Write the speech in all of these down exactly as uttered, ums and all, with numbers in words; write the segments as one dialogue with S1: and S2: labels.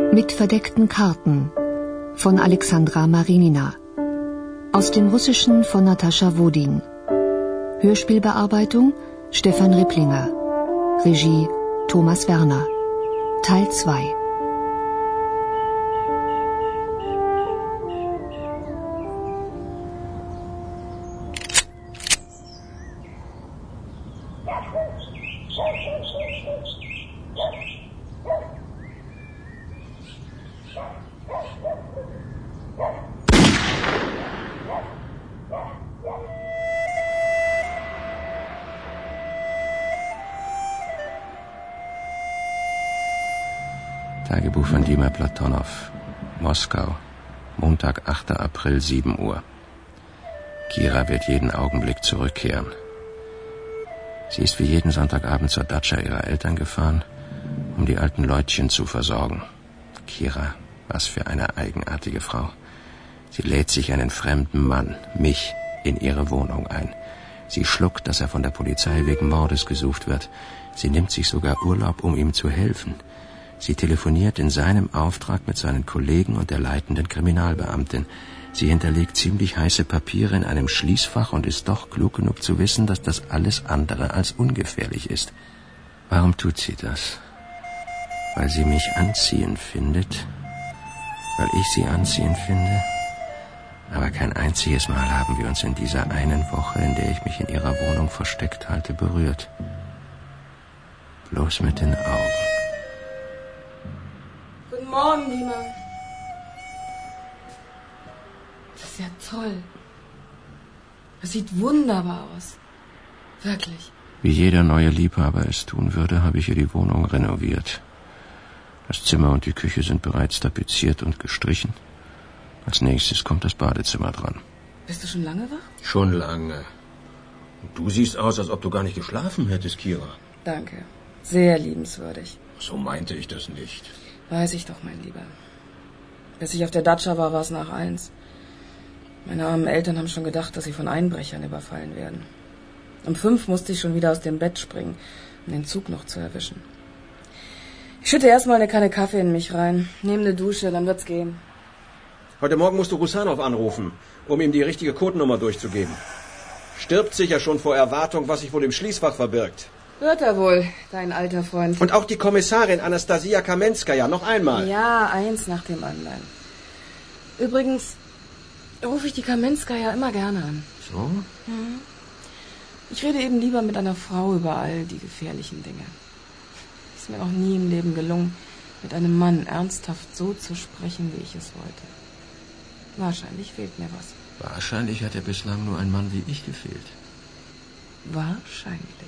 S1: Mit verdeckten Karten von Alexandra Marinina. Aus dem Russischen von Natascha Wodin. Hörspielbearbeitung Stefan Ripplinger. Regie Thomas Werner. Teil zwei.
S2: Tagebuch von Dima Platonow, Moskau, Montag, achter April, sieben Uhr. Kira wird jeden Augenblick zurückkehren. Sie ist wie jeden Sonntagabend zur Datscha ihrer Eltern gefahren, um die alten Leutchen zu versorgen. Kira, was für eine eigenartige Frau. Sie lädt sich einen fremden Mann, mich, in ihre Wohnung ein. Sie schluckt, dass er von der Polizei wegen Mordes gesucht wird. Sie nimmt sich sogar Urlaub, um ihm zu helfen. Sie telefoniert in seinem Auftrag mit seinen Kollegen und der leitenden Kriminalbeamtin. Sie hinterlegt ziemlich heiße Papiere in einem Schließfach und ist doch klug genug zu wissen, dass das alles andere als ungefährlich ist. Warum tut sie das? Weil sie mich anziehend findet? Weil ich sie anziehend finde? Aber kein einziges Mal haben wir uns in dieser einen Woche, in der ich mich in ihrer Wohnung versteckt halte, berührt. Bloß mit den Augen.
S3: Guten Morgen, Dima. Das ist ja toll. Das sieht wunderbar aus. Wirklich.
S2: Wie jeder neue Liebhaber es tun würde, habe ich ihr die Wohnung renoviert. Das Zimmer und die Küche sind bereits tapeziert und gestrichen. Als nächstes kommt das Badezimmer dran.
S3: Bist du schon lange wach?
S4: Schon lange. Und du siehst aus, als ob du gar nicht geschlafen hättest, Kira.
S3: Danke. Sehr liebenswürdig.
S4: So meinte ich das nicht.
S3: Weiß ich doch, mein Lieber. Bis ich auf der Datscha war, war es nach eins. Meine armen Eltern haben schon gedacht, dass sie von Einbrechern überfallen werden. Um fünf musste ich schon wieder aus dem Bett springen, um den Zug noch zu erwischen. Ich schütte erstmal eine Kanne Kaffee in mich rein, nehme eine Dusche, dann wird's gehen.
S4: Heute Morgen musst du Rusanov anrufen, um ihm die richtige Codenummer durchzugeben. Stirbt sicher schon vor Erwartung, was sich wohl im Schließfach verbirgt.
S3: Wird er wohl, dein alter Freund.
S4: Und auch die Kommissarin Anastasia Kamenskaya, noch einmal.
S3: Ja, eins nach dem anderen. Übrigens rufe ich die Kamenskaya immer gerne an.
S4: So?
S3: Mhm. Ich rede eben lieber mit einer Frau über all die gefährlichen Dinge. Ist mir noch nie im Leben gelungen, mit einem Mann ernsthaft so zu sprechen, wie ich es wollte. Wahrscheinlich fehlt mir was.
S2: Wahrscheinlich hat er bislang nur ein Mann wie ich gefehlt.
S3: Wahrscheinlich.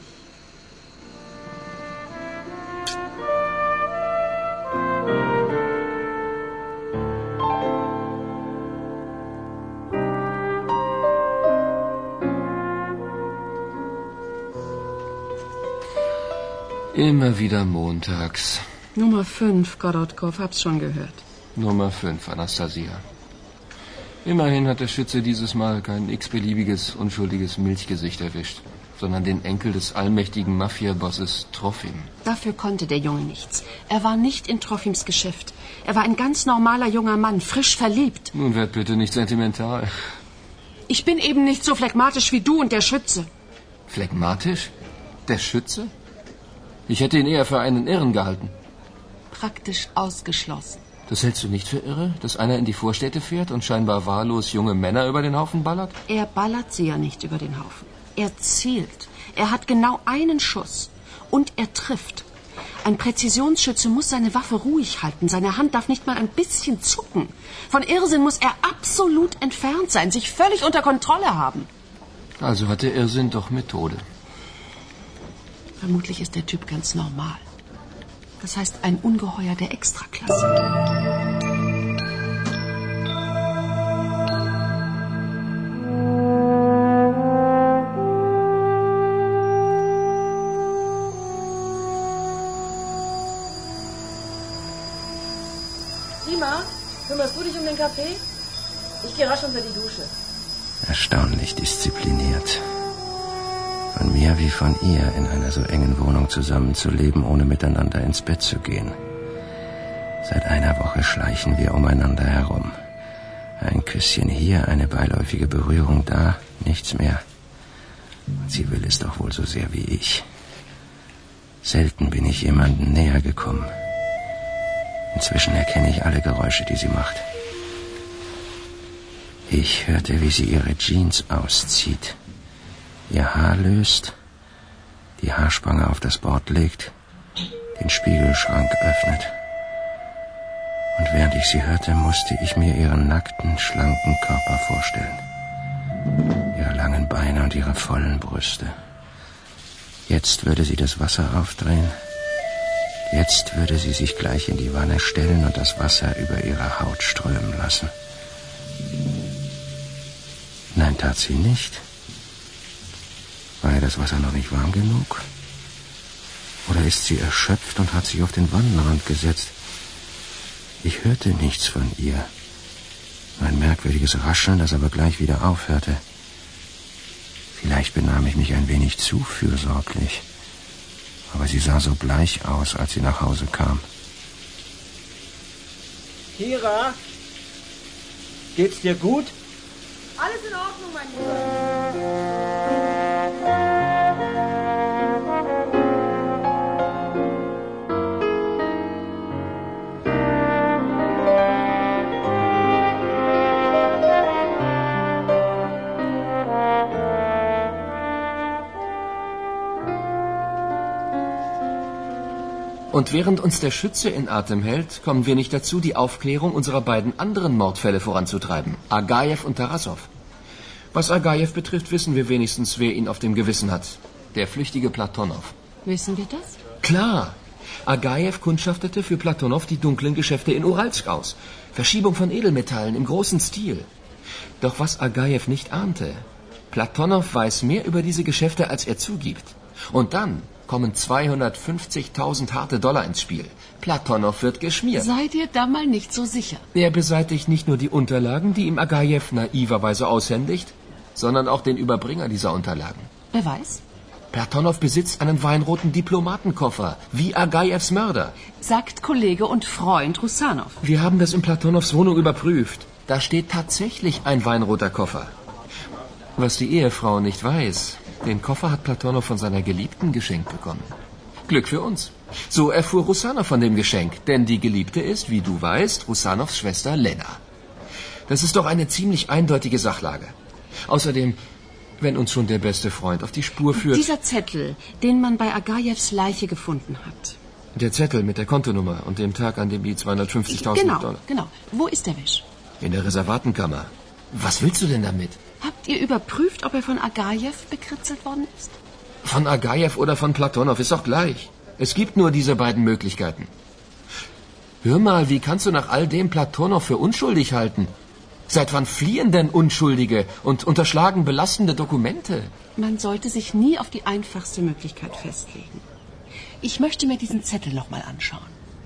S2: Immer wieder montags.
S3: Nummer fünf, Korotkov, hab's schon gehört.
S2: Nummer fünf, Anastasia. Immerhin hat der Schütze dieses Mal kein x-beliebiges, unschuldiges Milchgesicht erwischt, sondern den Enkel des allmächtigen Mafia-Bosses Trofim.
S5: Dafür konnte der Junge nichts. Er war nicht in Trofims Geschäft. Er war ein ganz normaler junger Mann, frisch verliebt.
S2: Nun werd bitte nicht sentimental.
S5: Ich bin eben nicht so phlegmatisch wie du und der Schütze.
S2: Phlegmatisch? Der Schütze? Ich hätte ihn eher für einen Irren gehalten.
S5: Praktisch ausgeschlossen.
S2: Das hältst du nicht für irre, dass einer in die Vorstädte fährt und scheinbar wahllos junge Männer über den Haufen ballert?
S5: Er ballert sie ja nicht über den Haufen. Er zielt. Er hat genau einen Schuss. Und er trifft. Ein Präzisionsschütze muss seine Waffe ruhig halten. Seine Hand darf nicht mal ein bisschen zucken. Von Irrsinn muss er absolut entfernt sein, sich völlig unter Kontrolle haben.
S2: Also hat der Irrsinn doch Methode.
S5: Vermutlich ist der Typ ganz normal. Das heißt, ein Ungeheuer der Extraklasse.
S3: Dima, kümmerst du dich um den Kaffee? Ich gehe rasch unter die Dusche.
S2: Erstaunlich diszipliniert. Von mir wie von ihr in einer so engen Wohnung zusammenzuleben, ohne miteinander ins Bett zu gehen. Seit einer Woche schleichen wir umeinander herum. Ein Küsschen hier, eine beiläufige Berührung da, nichts mehr. Und sie will es doch wohl so sehr wie ich. Selten bin ich jemandem näher gekommen. Inzwischen erkenne ich alle Geräusche, die sie macht. Ich hörte, wie sie ihre Jeans auszieht, ihr Haar löst, die Haarspange auf das Bord legt, den Spiegelschrank öffnet. Und während ich sie hörte, musste ich mir ihren nackten, schlanken Körper vorstellen. Ihre langen Beine und ihre vollen Brüste. Jetzt würde sie das Wasser aufdrehen. Jetzt würde sie sich gleich in die Wanne stellen und das Wasser über ihre Haut strömen lassen. Nein, tat sie nicht. War ihr das Wasser noch nicht warm genug? Oder ist sie erschöpft und hat sich auf den Wannenrand gesetzt? Ich hörte nichts von ihr. Nur ein merkwürdiges Rascheln, das aber gleich wieder aufhörte. Vielleicht benahm ich mich ein wenig zu fürsorglich. Aber sie sah so bleich aus, als sie nach Hause kam.
S4: Kira? Geht's dir gut?
S3: Alles in Ordnung, mein Lieber.
S6: Und während uns der Schütze in Atem hält, kommen wir nicht dazu, die Aufklärung unserer beiden anderen Mordfälle voranzutreiben, Agajew und Tarassow. Was Agajew betrifft, wissen wir wenigstens, wer ihn auf dem Gewissen hat. Der flüchtige Platonow.
S5: Wissen wir das?
S6: Klar. Agajew kundschaftete für Platonow die dunklen Geschäfte in Uralsk aus. Verschiebung von Edelmetallen im großen Stil. Doch was Agajew nicht ahnte, Platonow weiß mehr über diese Geschäfte, als er zugibt. Und dann kommen zweihundertfünfzigtausend harte Dollar ins Spiel. Platonow wird geschmiert.
S5: Seid ihr da mal nicht so sicher?
S6: Er beseitigt nicht nur die Unterlagen, die ihm Agajew naiverweise aushändigt, sondern auch den Überbringer dieser Unterlagen.
S5: Wer weiß?
S6: Platonow besitzt einen weinroten Diplomatenkoffer, wie Agajews Mörder.
S5: Sagt Kollege und Freund Rusanow.
S6: Wir haben das in Platonows Wohnung überprüft. Da steht tatsächlich ein weinroter Koffer. Was die Ehefrau nicht weiß, den Koffer hat Platonow von seiner Geliebten geschenkt bekommen. Glück für uns. So erfuhr Rusanow von dem Geschenk, denn die Geliebte ist, wie du weißt, Rusanows Schwester Lena. Das ist doch eine ziemlich eindeutige Sachlage. Außerdem, wenn uns schon der beste Freund auf die Spur führt...
S5: Dieser Zettel, den man bei Agajews Leiche gefunden hat.
S6: Der Zettel mit der Kontonummer und dem Tag, an dem die zweihundertfünfzigtausend
S5: genau,
S6: Dollar...
S5: Genau, Wo ist der Wisch?
S6: In der Reservatenkammer. Was willst du denn damit?
S5: Habt ihr überprüft, ob er von Agajew bekritzelt worden ist?
S6: Von Agajew oder von Platonow ist doch gleich. Es gibt nur diese beiden Möglichkeiten. Hör mal, wie kannst du nach all dem Platonow für unschuldig halten? Seit wann fliehen denn Unschuldige und unterschlagen belastende Dokumente?
S5: Man sollte sich nie auf die einfachste Möglichkeit festlegen. Ich möchte mir diesen Zettel noch mal anschauen.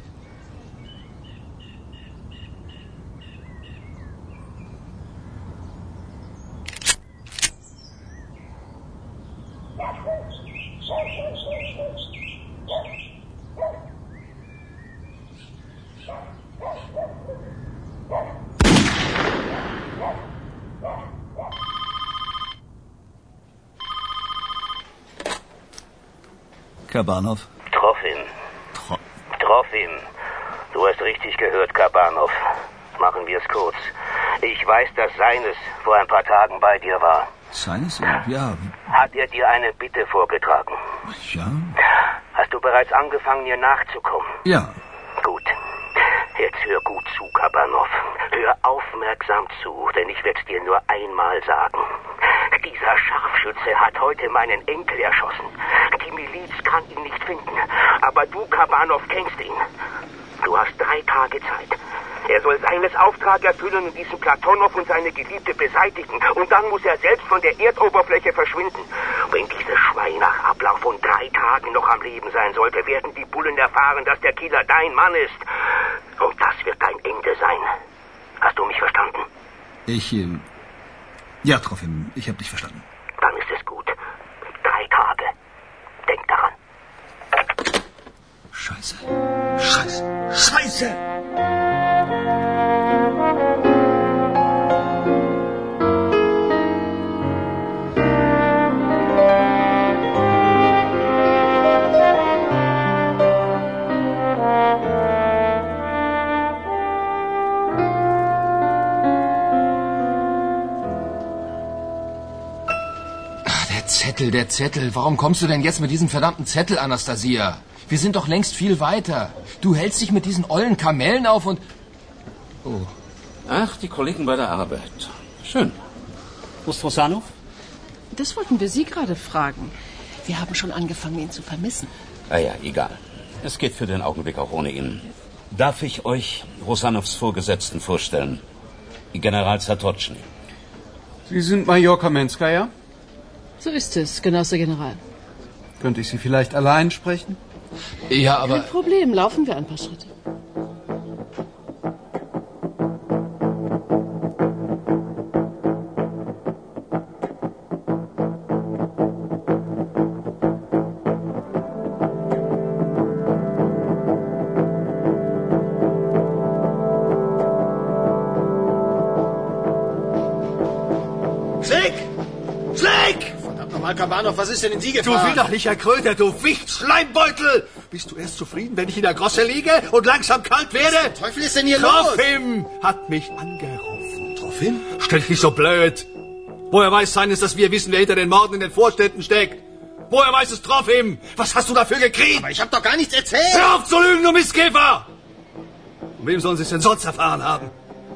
S7: Kabanov?
S8: Trofim.
S7: Tro
S8: Trofim. Du hast richtig gehört, Kabanov. Machen wir es kurz. Ich weiß, dass Seines vor ein paar Tagen bei dir war.
S7: Seines? Ja.
S8: Hat er dir eine Bitte vorgetragen?
S7: Ja.
S8: Hast du bereits angefangen, mir nachzukommen?
S7: Ja.
S8: Gut. Jetzt hör gut zu, Kabanov. Hör aufmerksam zu, denn ich werde es dir nur einmal sagen. Dieser Scharfschütze hat heute meinen Enkel erschossen. Die Miliz kann ihn nicht finden. Aber du, Kabanov, kennst ihn. Du hast drei Tage Zeit. Er soll Seines Auftrag erfüllen und diesen Platonow und seine Geliebte beseitigen. Und dann muss er selbst von der Erdoberfläche verschwinden. Wenn dieses Schwein nach Ablauf von drei Tagen noch am Leben sein sollte, werden die Bullen erfahren, dass der Killer dein Mann ist. Und das wird dein Ende sein. Hast du mich verstanden?
S7: Ich, äh... Ja, Trofim, ich habe dich verstanden.
S8: Dann ist es gut. Drei Tage. Denk daran.
S7: Scheiße. Scheiße. Scheiße!
S6: Zettel, der Zettel. Warum kommst du denn jetzt mit diesem verdammten Zettel, Anastasia? Wir sind doch längst viel weiter. Du hältst dich mit diesen ollen Kamellen auf und...
S9: Oh. Ach, die Kollegen bei der Arbeit. Schön. Wo ist Rosanov?
S5: Das wollten wir Sie gerade fragen. Wir haben schon angefangen, ihn zu vermissen.
S9: Ah ja, egal. Es geht für den Augenblick auch ohne ihn. Darf ich euch Rosanovs Vorgesetzten vorstellen? General Zatotschny.
S10: Sie sind Major Kamenskaya?
S5: So ist es, Genosse General.
S10: Könnte ich Sie vielleicht allein sprechen?
S6: Ja, aber...
S5: Kein Problem, laufen wir ein paar Schritte.
S4: Kabanov, was ist denn in Sie gefahren?
S11: Du widerlicher Kröter, du Wicht-Schleimbeutel! Bist du erst zufrieden, wenn ich in der Grosse liege und langsam kalt werde?
S4: Was zum Teufel ist denn hier
S11: Trofim
S4: los?
S11: hat mich angerufen. Trofim? Stell dich nicht so blöd. Woher weiß seines, dass wir wissen, wer hinter den Morden in den Vorstädten steckt? Woher weiß es Trofim? Was hast du dafür gekriegt?
S4: Aber ich hab doch gar nichts erzählt.
S11: Hör auf zu lügen, du Mistkäfer! Und wem sollen sie es denn sonst erfahren haben?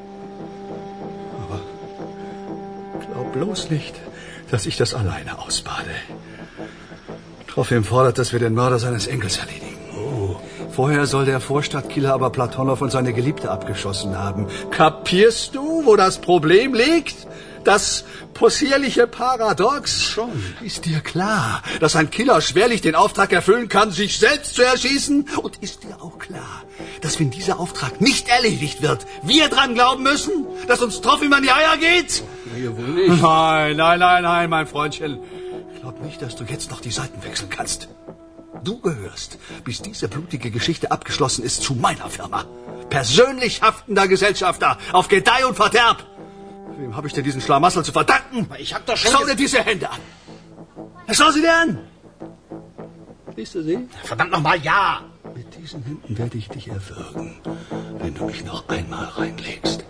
S11: Aber glaub bloß nicht, dass ich das alleine ausbade. Trofim fordert, dass wir den Mörder seines Enkels erledigen. Oh. Vorher soll der Vorstadtkiller aber Platonow und seine Geliebte abgeschossen haben. Kapierst du, wo das Problem liegt? Das possierliche Paradox? Schon. Ist dir klar, dass ein Killer schwerlich den Auftrag erfüllen kann, sich selbst zu erschießen? Und ist dir auch klar, dass wenn dieser Auftrag nicht erledigt wird, wir dran glauben müssen, dass uns Trofim an die Eier geht?
S10: Nee, wohl nicht.
S11: Nein, nein, nein, nein, mein Freundchen. Glaub nicht, dass du jetzt noch die Seiten wechseln kannst. Du gehörst, bis diese blutige Geschichte abgeschlossen ist, zu meiner Firma. Persönlich haftender Gesellschafter auf Gedeih und Verderb. Wem habe ich denn diesen Schlamassel zu verdanken?
S4: Ich hab doch schon...
S11: Schau dir diese Hände an. Schau sie dir an. Siehst du sie?
S4: Verdammt nochmal, ja.
S11: Mit diesen Händen werde ich dich erwürgen, wenn du mich noch einmal reinlegst.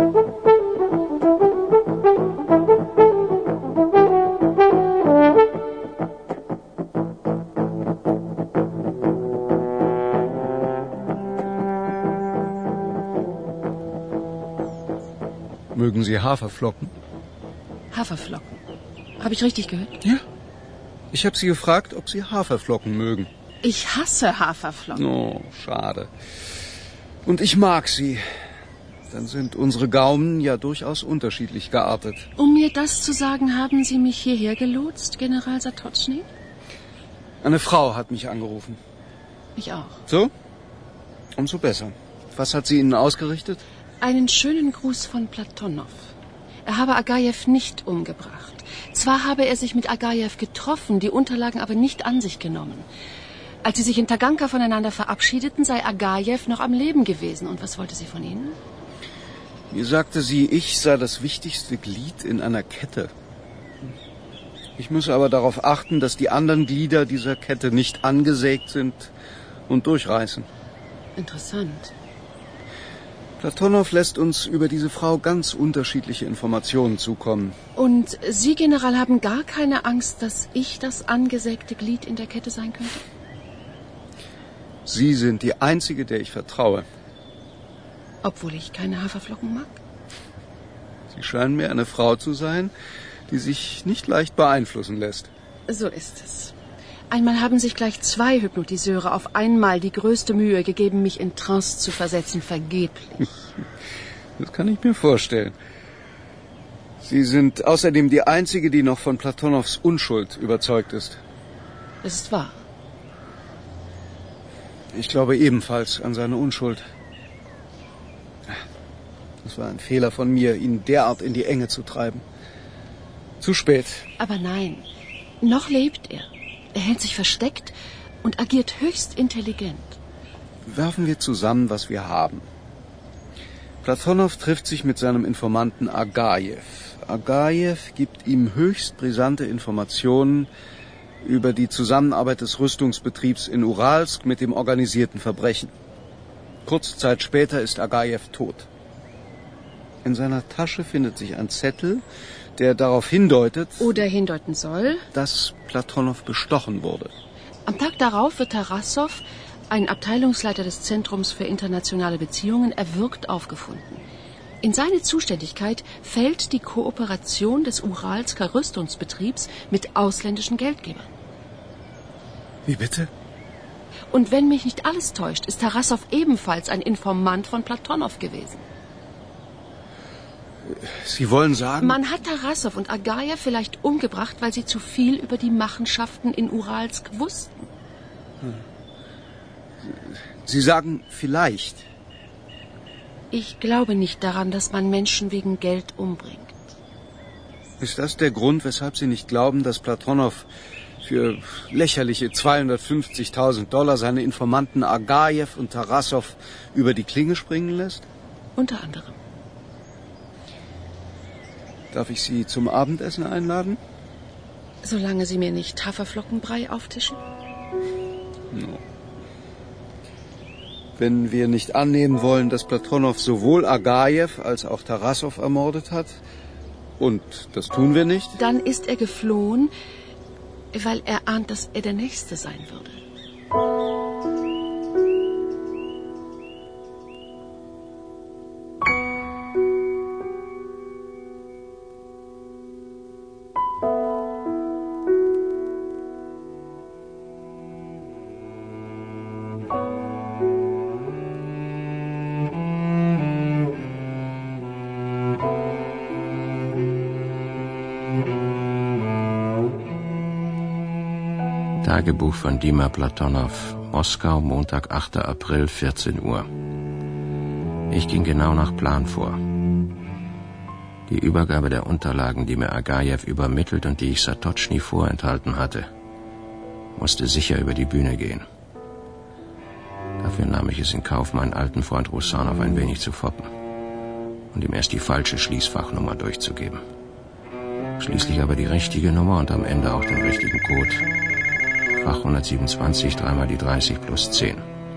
S10: Mögen Sie Haferflocken?
S5: Haferflocken. Habe ich richtig gehört?
S10: Ja. Ich habe Sie gefragt, ob Sie Haferflocken mögen.
S5: Ich hasse Haferflocken.
S10: Oh, schade. Und ich mag sie. Dann sind unsere Gaumen ja durchaus unterschiedlich geartet.
S5: Um mir das zu sagen, haben Sie mich hierher gelotst, General Zatotschny?
S10: Eine Frau hat mich angerufen.
S5: Ich auch.
S10: So? Umso besser. Was hat sie Ihnen ausgerichtet?
S5: Einen schönen Gruß von Platonow. Er habe Agajew nicht umgebracht. Zwar habe er sich mit Agajew getroffen, die Unterlagen aber nicht an sich genommen. Als sie sich in Taganka voneinander verabschiedeten, sei Agajew noch am Leben gewesen. Und was wollte sie von Ihnen?
S10: Mir sagte sie, ich sei das wichtigste Glied in einer Kette. Ich müsse aber darauf achten, dass die anderen Glieder dieser Kette nicht angesägt sind und durchreißen.
S5: Interessant.
S10: Platonow lässt uns über diese Frau ganz unterschiedliche Informationen zukommen.
S5: Und Sie, General, haben gar keine Angst, dass ich das angesägte Glied in der Kette sein könnte?
S10: Sie sind die Einzige, der ich vertraue.
S5: Obwohl ich keine Haferflocken mag?
S10: Sie scheinen mir eine Frau zu sein, die sich nicht leicht beeinflussen lässt.
S5: So ist es. Einmal haben sich gleich zwei Hypnotiseure auf einmal die größte Mühe gegeben, mich in Trance zu versetzen, vergeblich.
S10: Das kann ich mir vorstellen. Sie sind außerdem die Einzige, die noch von Platonows Unschuld überzeugt ist.
S5: Das ist wahr.
S10: Ich glaube ebenfalls an seine Unschuld. Es war ein Fehler von mir, ihn derart in die Enge zu treiben. Zu spät.
S5: Aber nein, noch lebt er. Er hält sich versteckt und agiert höchst intelligent.
S10: Werfen wir zusammen, was wir haben. Platonow trifft sich mit seinem Informanten Agajew. Agajew gibt ihm höchst brisante Informationen über die Zusammenarbeit des Rüstungsbetriebs in Uralsk mit dem organisierten Verbrechen. Kurze Zeit später ist Agajew tot. In seiner Tasche findet sich ein Zettel, der darauf hindeutet...
S5: Oder hindeuten soll...
S10: dass Platonow bestochen wurde.
S5: Am Tag darauf wird Tarassow, ein Abteilungsleiter des Zentrums für internationale Beziehungen, erwürgt aufgefunden. In seine Zuständigkeit fällt die Kooperation des Uralsker Rüstungsbetriebs mit ausländischen Geldgebern.
S10: Wie bitte?
S5: Und wenn mich nicht alles täuscht, ist Tarassow ebenfalls ein Informant von Platonow gewesen.
S10: Sie wollen sagen...
S5: Man hat Tarassow und Agajew vielleicht umgebracht, weil sie zu viel über die Machenschaften in Uralsk wussten.
S10: Sie sagen vielleicht.
S5: Ich glaube nicht daran, dass man Menschen wegen Geld umbringt.
S10: Ist das der Grund, weshalb Sie nicht glauben, dass Platonow für lächerliche zweihundertfünfzigtausend Dollar seine Informanten Agajew und Tarassow über die Klinge springen lässt?
S5: Unter anderem.
S10: Darf ich Sie zum Abendessen einladen?
S5: Solange Sie mir nicht Haferflockenbrei auftischen?
S10: No. Wenn wir nicht annehmen wollen, dass Platonow sowohl Agajew als auch Tarassow ermordet hat, und das tun wir nicht...
S5: Dann ist er geflohen, weil er ahnt, dass er der Nächste sein würde.
S2: Tagebuch von Dima Platonow, Moskau, Montag, achter April, vierzehn Uhr. Ich ging genau nach Plan vor. Die Übergabe der Unterlagen, die mir Agajew übermittelt und die ich Satoczny vorenthalten hatte, musste sicher über die Bühne gehen. Dafür nahm ich es in Kauf, meinen alten Freund Rusanow ein wenig zu foppen und ihm erst die falsche Schließfachnummer durchzugeben. Schließlich aber die richtige Nummer und am Ende auch den richtigen Code. Fach hundertsiebenundzwanzig, dreimal die dreißig plus zehn.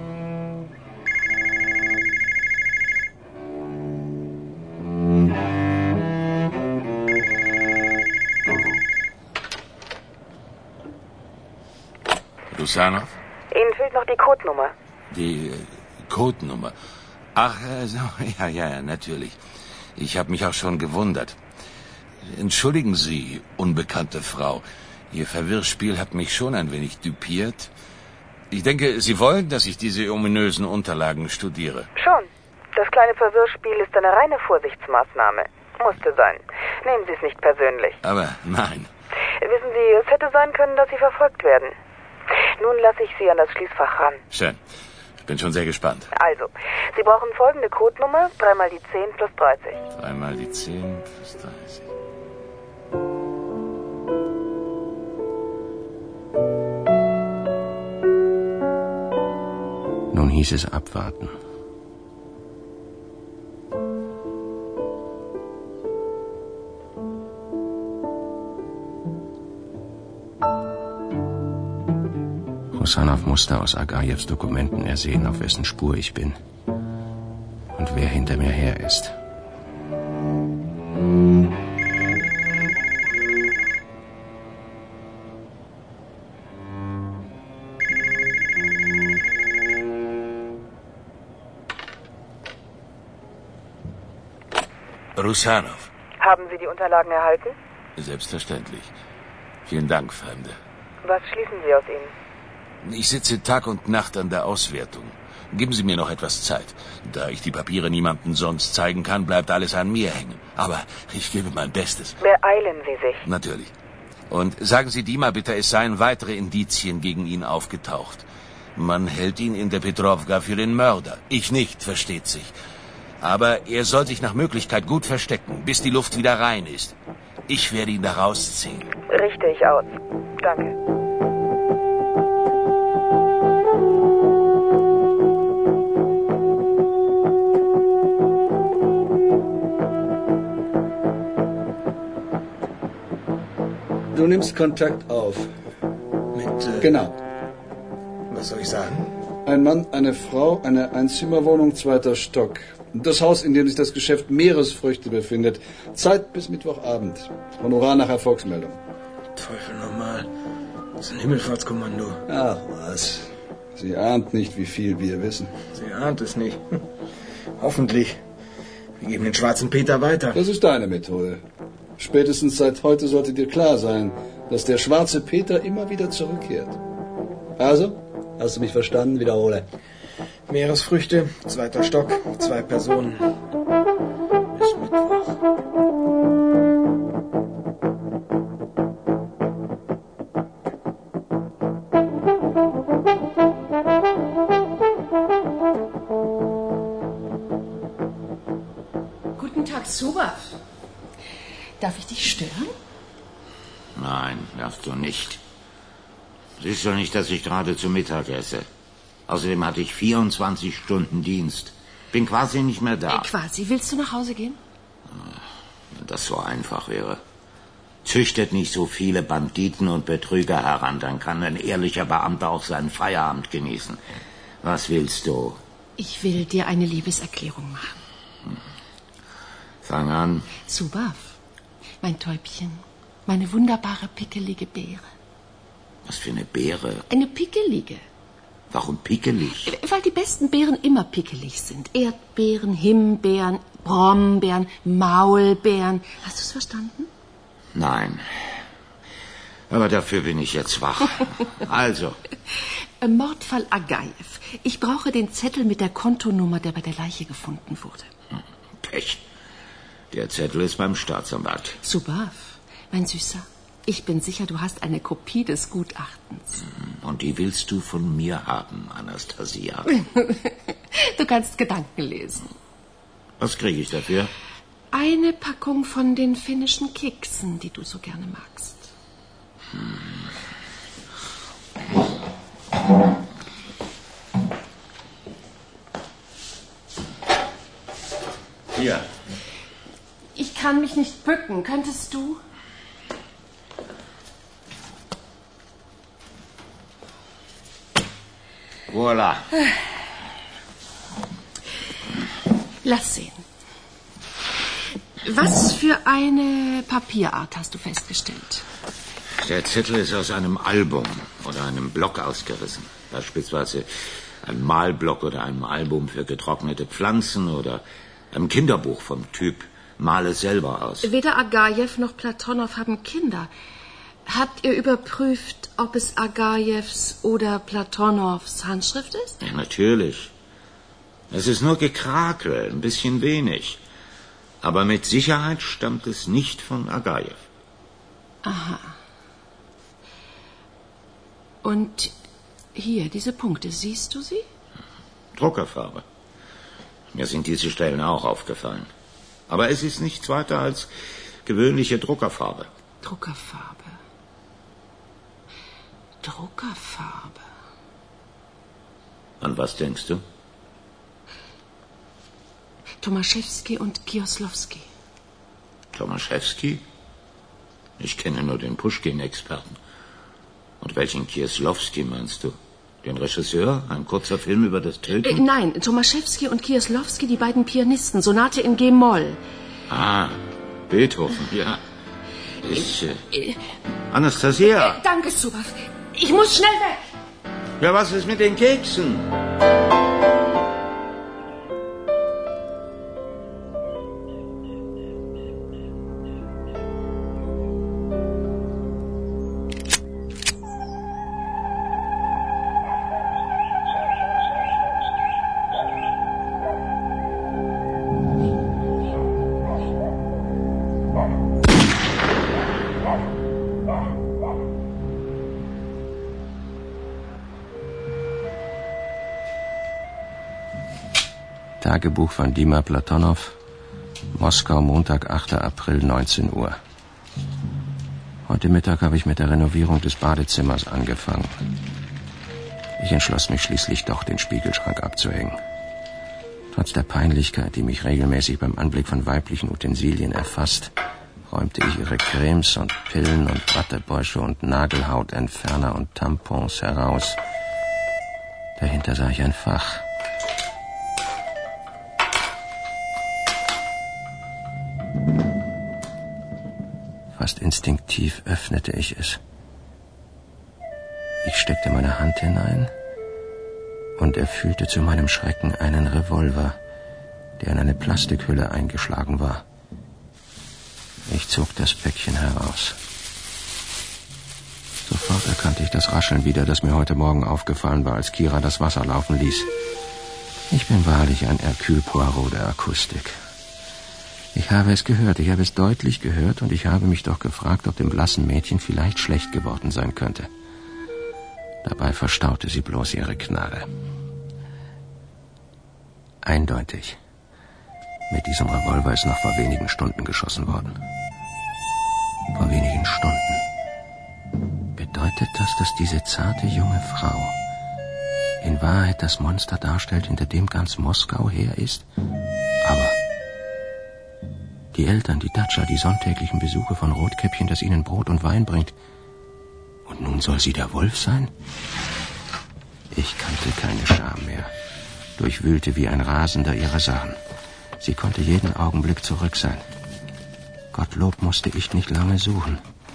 S12: Rusanow?
S13: Ihnen fehlt noch die Codenummer.
S12: Die äh, Codenummer? Ach, äh, so, ja, ja, ja, natürlich. Ich habe mich auch schon gewundert. Entschuldigen Sie, unbekannte Frau. Ihr Verwirrspiel hat mich schon ein wenig düpiert. Ich denke, Sie wollen, dass ich diese ominösen Unterlagen studiere.
S13: Schon. Das kleine Verwirrspiel ist eine reine Vorsichtsmaßnahme. Musste sein. Nehmen Sie es nicht persönlich.
S12: Aber nein.
S13: Wissen Sie, es hätte sein können, dass Sie verfolgt werden. Nun lasse ich Sie an das Schließfach ran.
S12: Schön. Ich bin schon sehr gespannt.
S13: Also, Sie brauchen folgende Codenummer. Dreimal die zehn plus dreißig.
S12: Dreimal die zehn plus dreißig.
S2: Nun hieß es abwarten. Rusanow musste aus Agajews Dokumenten ersehen, auf wessen Spur ich bin und wer hinter mir her ist.
S12: Rusanow.
S13: Haben Sie die Unterlagen erhalten?
S12: Selbstverständlich. Vielen Dank, Fremde.
S13: Was schließen Sie aus ihnen?
S12: Ich sitze Tag und Nacht an der Auswertung. Geben Sie mir noch etwas Zeit. Da ich die Papiere niemandem sonst zeigen kann, bleibt alles an mir hängen. Aber ich gebe mein Bestes.
S13: Beeilen Sie sich.
S12: Natürlich. Und sagen Sie Dima bitte, es seien weitere Indizien gegen ihn aufgetaucht. Man hält ihn in der Petrovka für den Mörder. Ich nicht, versteht sich. Aber er soll sich nach Möglichkeit gut verstecken, bis die Luft wieder rein ist. Ich werde ihn da rausziehen.
S13: Richte ich aus. Danke.
S11: Du nimmst Kontakt auf.
S14: Mit, äh,
S11: genau.
S14: Was soll ich sagen?
S11: Ein Mann, eine Frau, eine Einzimmerwohnung, zweiter Stock.
S10: Das Haus, in dem sich das Geschäft Meeresfrüchte befindet. Zeit bis Mittwochabend. Honorar nach Erfolgsmeldung.
S14: Teufel nochmal. Das ist ein Himmelfahrtskommando.
S10: Ach was. Sie ahnt nicht, wie viel wir wissen.
S14: Sie ahnt es nicht. Hoffentlich. Wir geben den schwarzen Peter weiter.
S10: Das ist deine Methode. Spätestens seit heute sollte dir klar sein, dass der schwarze Peter immer wieder zurückkehrt. Also, hast du mich verstanden? Wiederhole.
S14: Meeresfrüchte, zweiter Stock, zwei Personen. Bis Mittwoch.
S5: Guten Tag, Subav. Darf ich dich stören?
S12: Nein, darfst du nicht. Siehst du nicht, dass ich gerade zu Mittag esse? Außerdem hatte ich vierundzwanzig Stunden Dienst. Bin quasi nicht mehr da.
S5: Äh, quasi. Willst du nach Hause gehen?
S12: Wenn das so einfach wäre. Züchtet nicht so viele Banditen und Betrüger heran, dann kann ein ehrlicher Beamter auch seinen Feierabend genießen. Was willst du?
S5: Ich will dir eine Liebeserklärung machen.
S12: Hm. Fang an.
S5: Subav, mein Täubchen, meine wunderbare pickelige Beere.
S12: Was für eine Beere?
S5: Eine pickelige.
S12: Warum pickelig?
S5: Weil die besten Beeren immer pickelig sind. Erdbeeren, Himbeeren, Brombeeren, Maulbeeren. Hast du es verstanden?
S12: Nein. Aber dafür bin ich jetzt wach. Also.
S5: Mordfall Agajew. Ich brauche den Zettel mit der Kontonummer, der bei der Leiche gefunden wurde.
S12: Pech. Der Zettel ist beim Staatsanwalt.
S5: Subav, mein Süßer. Ich bin sicher, du hast eine Kopie des Gutachtens.
S12: Und die willst du von mir haben, Anastasia?
S5: Du kannst Gedanken lesen.
S12: Was kriege ich dafür?
S5: Eine Packung von den finnischen Keksen, die du so gerne magst.
S12: Hm. Hier.
S5: Ich kann mich nicht bücken. Könntest du?
S12: Voila.
S5: Lass sehen. Was für eine Papierart hast du festgestellt?
S12: Der Zettel ist aus einem Album oder einem Block ausgerissen. Beispielsweise ein Malblock oder einem Album für getrocknete Pflanzen oder einem Kinderbuch vom Typ Male selber aus.
S5: Weder Agajew noch Platonow haben Kinder. Habt ihr überprüft, ob es Agajews oder Platonows Handschrift ist?
S12: Ja, natürlich. Es ist nur Gekrakel, ein bisschen wenig. Aber mit Sicherheit stammt es nicht von Agajew.
S5: Aha. Und hier, diese Punkte, siehst du sie?
S12: Druckerfarbe. Mir sind diese Stellen auch aufgefallen. Aber es ist nichts weiter als gewöhnliche Druckerfarbe.
S5: Druckerfarbe. Druckerfarbe.
S12: An was denkst du?
S5: Tomaszewski und Kioslowski.
S12: Tomaszewski? Ich kenne nur den Puschkin-Experten. Und welchen Kieslowski meinst du? Den Regisseur? Ein kurzer Film über das Töten?
S5: Äh, nein, Tomaszewski und Kieslowski, die beiden Pianisten. Sonate in G-Moll.
S12: Ah, Beethoven, ja. Ich... Äh, Anastasia!
S5: Äh, danke, Subav. Ich muss schnell weg.
S12: Ja, was ist mit den Keksen?
S2: Tagebuch von Dima Platonow, Moskau, Montag, achter April, neunzehn Uhr. Heute Mittag habe ich mit der Renovierung des Badezimmers angefangen. Ich entschloss mich schließlich doch, den Spiegelschrank abzuhängen. Trotz der Peinlichkeit, die mich regelmäßig beim Anblick von weiblichen Utensilien erfasst, räumte ich ihre Cremes und Pillen und Wattebäusche und Nagelhautentferner und Tampons heraus. Dahinter sah ich ein Fach. Fast instinktiv öffnete ich es. Ich steckte meine Hand hinein und erfüllte zu meinem Schrecken einen Revolver, der in eine Plastikhülle eingeschlagen war. Ich zog das Päckchen heraus. Sofort erkannte ich das Rascheln wieder, das mir heute Morgen aufgefallen war, als Kira das Wasser laufen ließ. Ich bin wahrlich ein Hercule Poirot der Akustik. Ich habe es gehört, ich habe es deutlich gehört und ich habe mich doch gefragt, ob dem blassen Mädchen vielleicht schlecht geworden sein könnte. Dabei verstaute sie bloß ihre Knarre. Eindeutig. Mit diesem Revolver ist noch vor wenigen Stunden geschossen worden. Vor wenigen Stunden. Bedeutet das, dass diese zarte junge Frau in Wahrheit das Monster darstellt, hinter dem ganz Moskau her ist? Aber die Eltern, die Datscha, die sonntäglichen Besuche von Rotkäppchen, das ihnen Brot und Wein bringt. Und nun soll sie der Wolf sein? Ich kannte keine Scham mehr, durchwühlte wie ein Rasender ihre Sachen. Sie konnte jeden Augenblick zurück sein. Gottlob musste ich nicht lange suchen.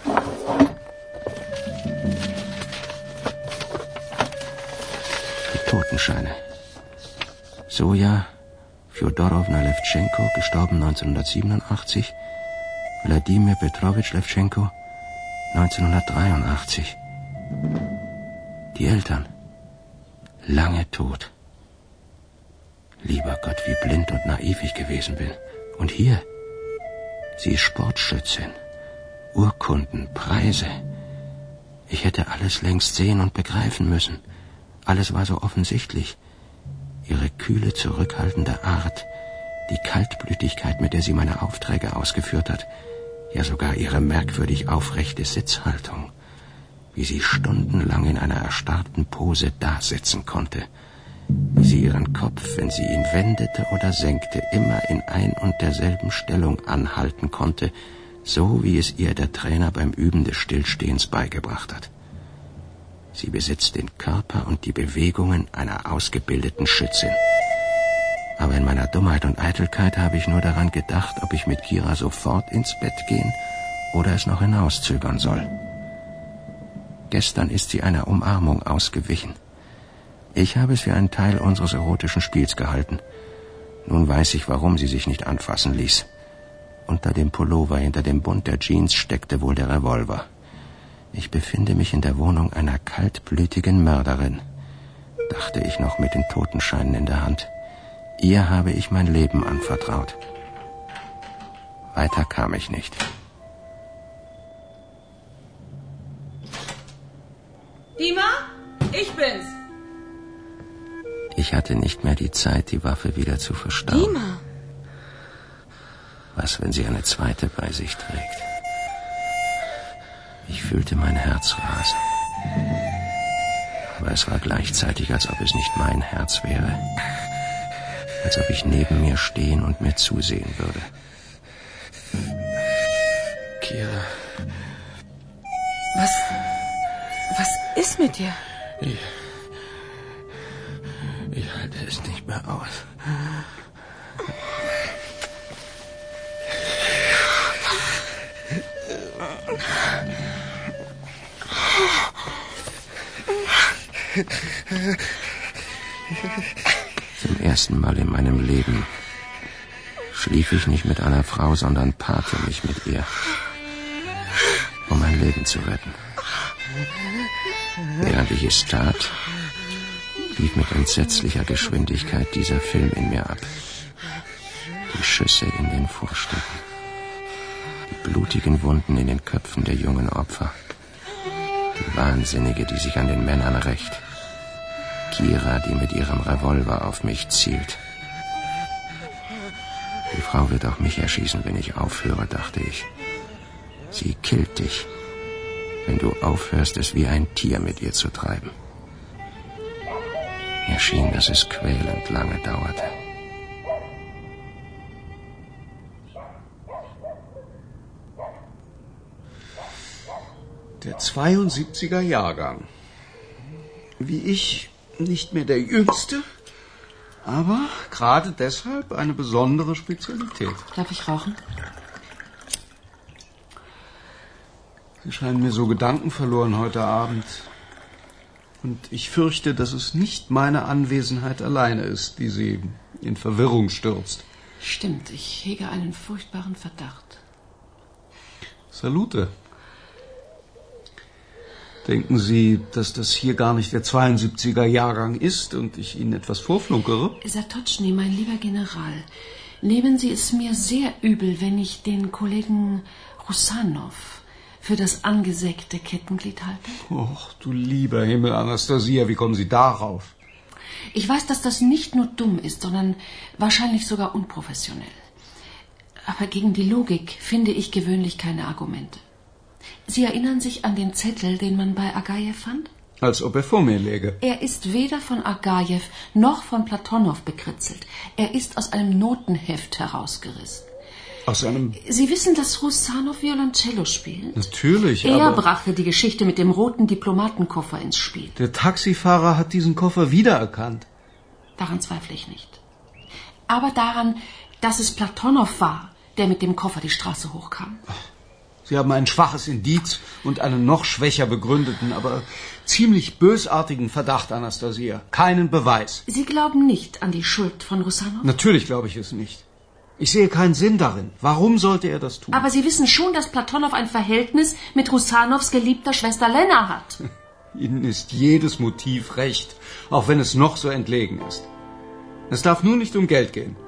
S2: Die Totenscheine. Soja Fjodorowna Lewtschenko, gestorben neunzehnhundertsiebenundachtzig. Wladimir Petrowitsch Lewtschenko, neunzehnhundertdreiundachtzig. Die Eltern. Lange tot. Lieber Gott, wie blind und naiv ich gewesen bin. Und hier, sie ist Sportschützin. Urkunden, Preise. Ich hätte alles längst sehen und begreifen müssen. Alles war so offensichtlich. Ihre kühle, zurückhaltende Art, die Kaltblütigkeit, mit der sie meine Aufträge ausgeführt hat, ja sogar ihre merkwürdig aufrechte Sitzhaltung, wie sie stundenlang in einer erstarrten Pose dasitzen konnte, wie sie ihren Kopf, wenn sie ihn wendete oder senkte, immer in ein und derselben Stellung anhalten konnte, so wie es ihr der Trainer beim Üben des Stillstehens beigebracht hat. Sie besitzt den Körper und die Bewegungen einer ausgebildeten Schützin. Aber in meiner Dummheit und Eitelkeit habe ich nur daran gedacht, ob ich mit Kira sofort ins Bett gehen oder es noch hinauszögern soll. Gestern ist sie einer Umarmung ausgewichen. Ich habe es für einen Teil unseres erotischen Spiels gehalten. Nun weiß ich, warum sie sich nicht anfassen ließ. Unter dem Pullover, hinter dem Bund der Jeans, steckte wohl der Revolver. Ich befinde mich in der Wohnung einer kaltblütigen Mörderin, dachte ich noch mit den Totenscheinen in der Hand. Ihr habe ich mein Leben anvertraut. Weiter kam ich nicht.
S3: Dima, ich bin's.
S2: Ich hatte nicht mehr die Zeit, die Waffe wieder zu verstauen.
S3: Dima.
S2: Was, wenn sie eine zweite bei sich trägt? Ich fühlte mein Herz rasen. Aber es war gleichzeitig, als ob es nicht mein Herz wäre. Als ob ich neben mir stehen und mir zusehen würde. Kira.
S3: Was... Was ist mit dir?
S2: Ich... Ich halte es nicht mehr aus. Zum ersten Mal in meinem Leben schlief ich nicht mit einer Frau, sondern paarte mich mit ihr, um mein Leben zu retten. Während ich es tat, lief mit entsetzlicher Geschwindigkeit dieser Film in mir ab. Die Schüsse in den Vorstädten, die blutigen Wunden in den Köpfen der jungen Opfer, die Wahnsinnige, die sich an den Männern rächt, Kira, die mit ihrem Revolver auf mich zielt. Die Frau wird auch mich erschießen, wenn ich aufhöre, dachte ich. Sie killt dich, wenn du aufhörst, es wie ein Tier mit ihr zu treiben. Mir schien, dass es quälend lange dauerte.
S10: Der zweiundsiebziger Jahrgang. Wie ich nicht mehr der Jüngste, aber gerade deshalb eine besondere Spezialität.
S5: Darf ich rauchen?
S10: Sie scheinen mir so Gedanken verloren heute Abend. Und ich fürchte, dass es nicht meine Anwesenheit alleine ist, die Sie in Verwirrung stürzt.
S5: Stimmt, ich hege einen furchtbaren Verdacht.
S10: Salute. Denken Sie, dass das hier gar nicht der zweiundsiebziger Jahrgang ist und ich Ihnen etwas vorflunkere?
S5: Satoczny, mein lieber General, nehmen Sie es mir sehr übel, wenn ich den Kollegen Rusanow für das angesägte Kettenglied halte?
S10: Och, du lieber Himmel, Anastasia, wie kommen Sie darauf?
S5: Ich weiß, dass das nicht nur dumm ist, sondern wahrscheinlich sogar unprofessionell. Aber gegen die Logik finde ich gewöhnlich keine Argumente. Sie erinnern sich an den Zettel, den man bei Agajew fand?
S10: Als ob er vor mir läge.
S5: Er ist weder von Agajew noch von Platonow bekritzelt. Er ist aus einem Notenheft herausgerissen.
S10: Aus einem...
S5: Sie wissen, dass Rusanow Violoncello spielt?
S10: Natürlich,
S5: er
S10: aber...
S5: Er brachte die Geschichte mit dem roten Diplomatenkoffer ins Spiel.
S10: Der Taxifahrer hat diesen Koffer wiedererkannt.
S5: Daran zweifle ich nicht. Aber daran, dass es Platonow war, der mit dem Koffer die Straße hochkam.
S10: Sie haben ein schwaches Indiz und einen noch schwächer begründeten, aber ziemlich bösartigen Verdacht, Anastasia. Keinen Beweis.
S5: Sie glauben nicht an die Schuld von Rusanow?
S10: Natürlich glaube ich es nicht. Ich sehe keinen Sinn darin. Warum sollte er das tun?
S5: Aber Sie wissen schon, dass Platonow ein Verhältnis mit Rusanows geliebter Schwester Lena hat.
S10: Ihnen ist jedes Motiv recht, auch wenn es noch so entlegen ist. Es darf nur nicht um Geld gehen.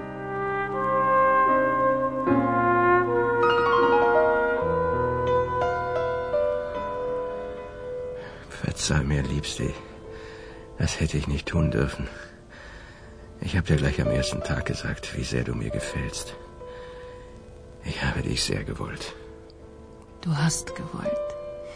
S2: Verzeih mir, Liebste. Das hätte ich nicht tun dürfen. Ich habe dir gleich am ersten Tag gesagt, wie sehr du mir gefällst. Ich habe dich sehr gewollt.
S3: Du hast gewollt.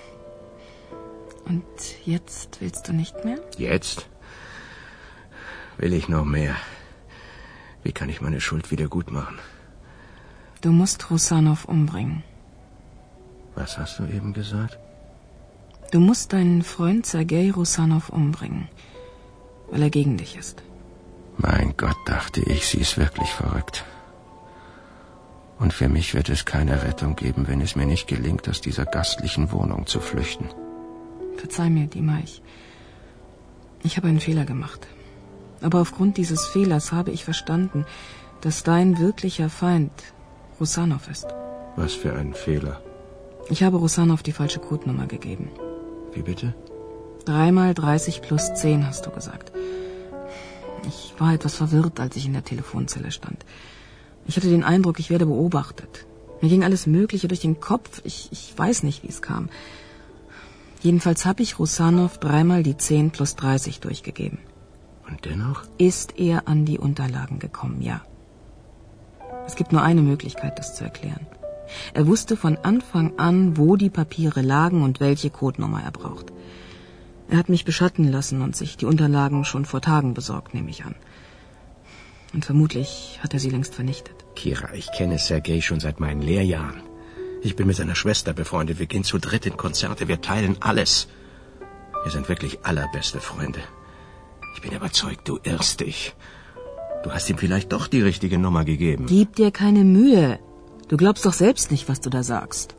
S3: Und jetzt willst du nicht mehr?
S2: Jetzt will ich noch mehr. Wie kann ich meine Schuld wieder gut machen?
S3: Du musst Rusanow umbringen.
S2: Was hast du eben gesagt?
S3: Du musst deinen Freund Sergei Rusanow umbringen, weil er gegen dich ist.
S2: Mein Gott, dachte ich, sie ist wirklich verrückt. Und für mich wird es keine Rettung geben, wenn es mir nicht gelingt, aus dieser gastlichen Wohnung zu flüchten.
S3: Verzeih mir, Dima, ich, ich habe einen Fehler gemacht. Aber aufgrund dieses Fehlers habe ich verstanden, dass dein wirklicher Feind Rusanow ist.
S2: Was für ein Fehler?
S3: Ich habe Rusanow die falsche Codenummer gegeben.
S2: Wie bitte?
S3: Dreimal dreißig plus zehn, hast du gesagt. Ich war etwas verwirrt, als ich in der Telefonzelle stand. Ich hatte den Eindruck, ich werde beobachtet. Mir ging alles Mögliche durch den Kopf. Ich, ich weiß nicht, wie es kam. Jedenfalls habe ich Rusanow dreimal die zehn plus dreißig durchgegeben.
S2: Und dennoch?
S3: Ist er an die Unterlagen gekommen, ja. Es gibt nur eine Möglichkeit, das zu erklären. Er wusste von Anfang an, wo die Papiere lagen und welche Codenummer er braucht. Er hat mich beschatten lassen und sich die Unterlagen schon vor Tagen besorgt, nehme ich an. Und vermutlich hat er sie längst vernichtet.
S2: Kira, ich kenne Sergei schon seit meinen Lehrjahren. Ich bin mit seiner Schwester befreundet. Wir gehen zu dritt in Konzerte. Wir teilen alles. Wir sind wirklich allerbeste Freunde. Ich bin überzeugt, du irrst dich. Du hast ihm vielleicht doch die richtige Nummer gegeben.
S3: Gib dir keine Mühe. Du glaubst doch selbst nicht, was du da sagst.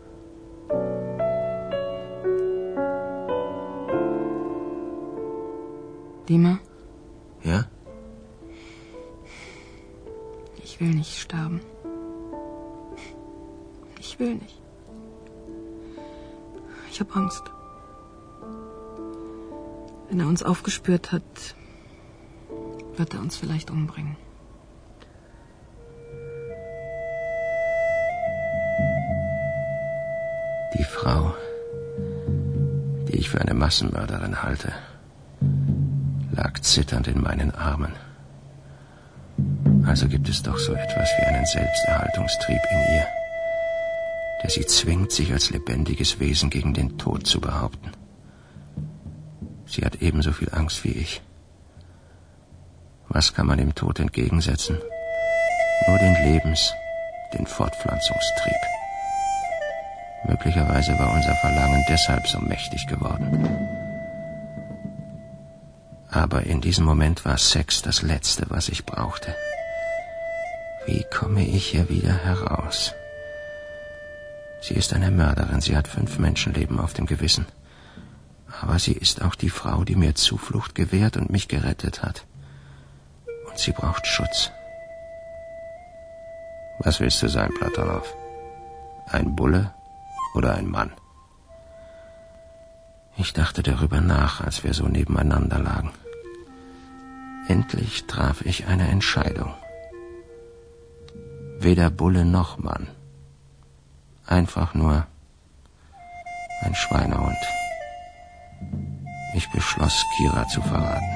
S3: Dima?
S2: Ja?
S3: Ich will nicht sterben. Ich will nicht. Ich habe Angst. Wenn er uns aufgespürt hat, wird er uns vielleicht umbringen.
S2: Die Frau, die ich für eine Massenmörderin halte, lag zitternd in meinen Armen. Also gibt es doch so etwas wie einen Selbsterhaltungstrieb in ihr, der sie zwingt, sich als lebendiges Wesen gegen den Tod zu behaupten. Sie hat ebenso viel Angst wie ich. Was kann man dem Tod entgegensetzen? Nur den Lebens-, den Fortpflanzungstrieb. Möglicherweise war unser Verlangen deshalb so mächtig geworden. Aber in diesem Moment war Sex das Letzte, was ich brauchte. Wie komme ich hier wieder heraus? Sie ist eine Mörderin. Sie hat fünf Menschenleben auf dem Gewissen. Aber sie ist auch die Frau, die mir Zuflucht gewährt und mich gerettet hat. Und sie braucht Schutz. Was willst du sein, Platonow? Ein Bulle oder ein Mann? Ich dachte darüber nach, als wir so nebeneinander lagen. Endlich traf ich eine Entscheidung. Weder Bulle noch Mann. Einfach nur ein Schweinehund. Ich beschloss, Kira zu verraten.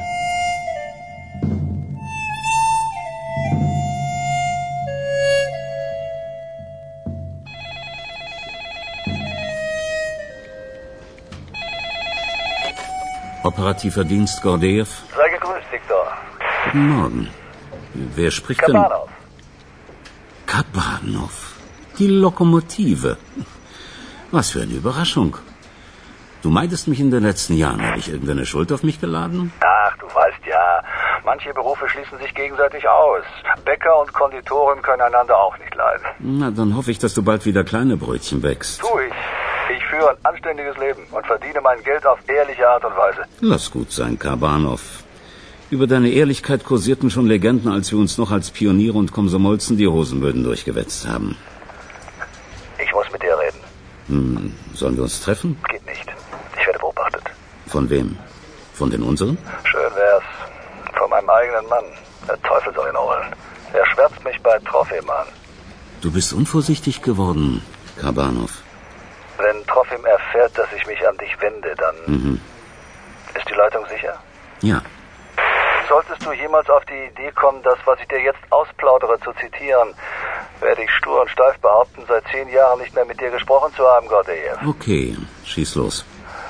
S9: Operativer Dienst Gordeev.
S15: Sei gegrüßt, Viktor.
S9: Guten Morgen. Wer spricht
S15: Kabanov.
S9: denn? Kabanov. Die Lokomotive. Was für eine Überraschung. Du meidest mich in den letzten Jahren. Habe ich irgendeine Schuld auf mich geladen?
S15: Ach, du weißt ja, manche Berufe schließen sich gegenseitig aus. Bäcker und Konditoren können einander auch nicht leiden.
S9: Na, dann hoffe ich, dass du bald wieder kleine Brötchen wächst.
S15: Tu ich. Ich führe ein anständiges Leben und verdiene mein Geld auf ehrliche Art und Weise.
S9: Lass gut sein, Kabanov. Über deine Ehrlichkeit kursierten schon Legenden, als wir uns noch als Pioniere und Komsomolzen die Hosenböden durchgewetzt haben.
S15: Ich muss mit dir reden.
S9: Hm, sollen wir uns treffen?
S15: Geht nicht. Ich werde beobachtet.
S9: Von wem? Von den unseren?
S15: Schön wär's. Von meinem eigenen Mann. Der Teufel soll ihn holen. Er schwärzt mich bei Trofim an.
S9: Du bist unvorsichtig geworden, Kabanov.
S15: Wenn Trofim erfährt, dass ich mich an dich wende, dann...
S9: Mhm.
S15: Ist die Leitung sicher?
S9: Ja.
S15: Solltest du jemals auf die Idee kommen, das, was ich dir jetzt ausplaudere, zu zitieren, werde ich stur und steif behaupten, seit zehn Jahren nicht mehr mit dir gesprochen zu haben, Gordeev.
S9: Okay, schieß los.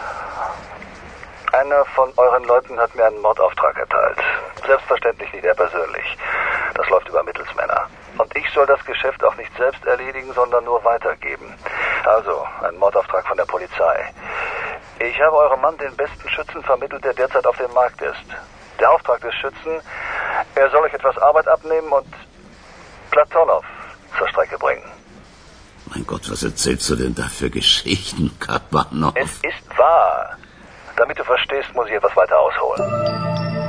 S15: Einer von euren Leuten hat mir einen Mordauftrag erteilt. Selbstverständlich nicht er persönlich. Das läuft über Mittelsmänner. Und ich soll das Geschäft auch nicht selbst erledigen, sondern nur weitergeben. Also, ein Mordauftrag von der Polizei. Ich habe eurem Mann den besten Schützen vermittelt, der derzeit auf dem Markt ist. Der Auftrag des Schützen, er soll euch etwas Arbeit abnehmen und Platonow zur Strecke bringen.
S9: Mein Gott, was erzählst du denn da für Geschichten, Kabanov?
S15: Es ist wahr. Damit du verstehst, muss ich etwas weiter ausholen.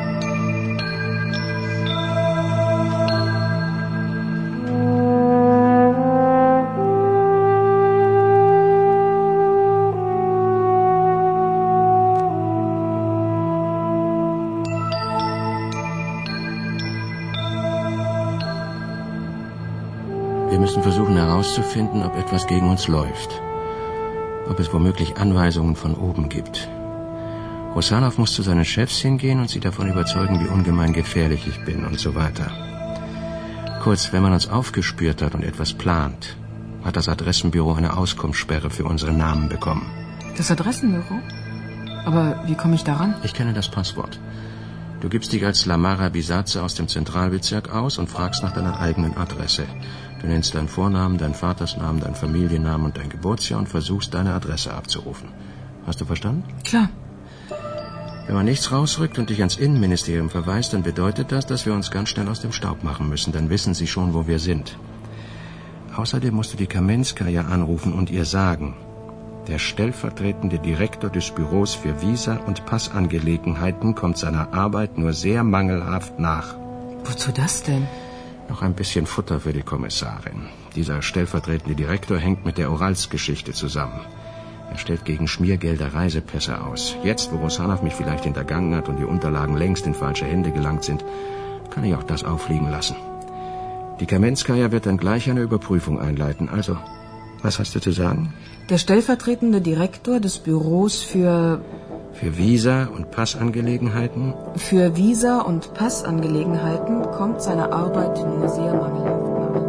S2: Wir müssen versuchen herauszufinden, ob etwas gegen uns läuft. Ob es womöglich Anweisungen von oben gibt. Rusanow muss zu seinen Chefs hingehen und sie davon überzeugen, wie ungemein gefährlich ich bin und so weiter. Kurz, wenn man uns aufgespürt hat und etwas plant, hat das Adressenbüro eine Auskunftssperre für unsere Namen bekommen.
S3: Das Adressenbüro? Aber wie komme ich daran?
S2: Ich kenne das Passwort. Du gibst dich als Lamara Bisace aus dem Zentralbezirk aus und fragst nach deiner eigenen Adresse. Du nennst deinen Vornamen, deinen Vatersnamen, deinen Familiennamen und dein Geburtsjahr und versuchst, deine Adresse abzurufen. Hast du verstanden?
S3: Klar.
S2: Wenn man nichts rausrückt und dich ans Innenministerium verweist, dann bedeutet das, dass wir uns ganz schnell aus dem Staub machen müssen. Dann wissen sie schon, wo wir sind. Außerdem musst du die Kamenskaja anrufen und ihr sagen, der stellvertretende Direktor des Büros für Visa- und Passangelegenheiten kommt seiner Arbeit nur sehr mangelhaft nach.
S3: Wozu das denn?
S2: Noch ein bisschen Futter für die Kommissarin. Dieser stellvertretende Direktor hängt mit der Uralsgeschichte zusammen. Er stellt gegen Schmiergelder Reisepässe aus. Jetzt, wo Rusanow mich vielleicht hintergangen hat und die Unterlagen längst in falsche Hände gelangt sind, kann ich auch das auffliegen lassen. Die Kamenskaja wird dann gleich eine Überprüfung einleiten. Also, was hast du zu sagen?
S3: Der stellvertretende Direktor des Büros für...
S2: Für Visa- und Passangelegenheiten?
S3: Für Visa- und Passangelegenheiten kommt seiner Arbeit nur sehr mangelhaft nach.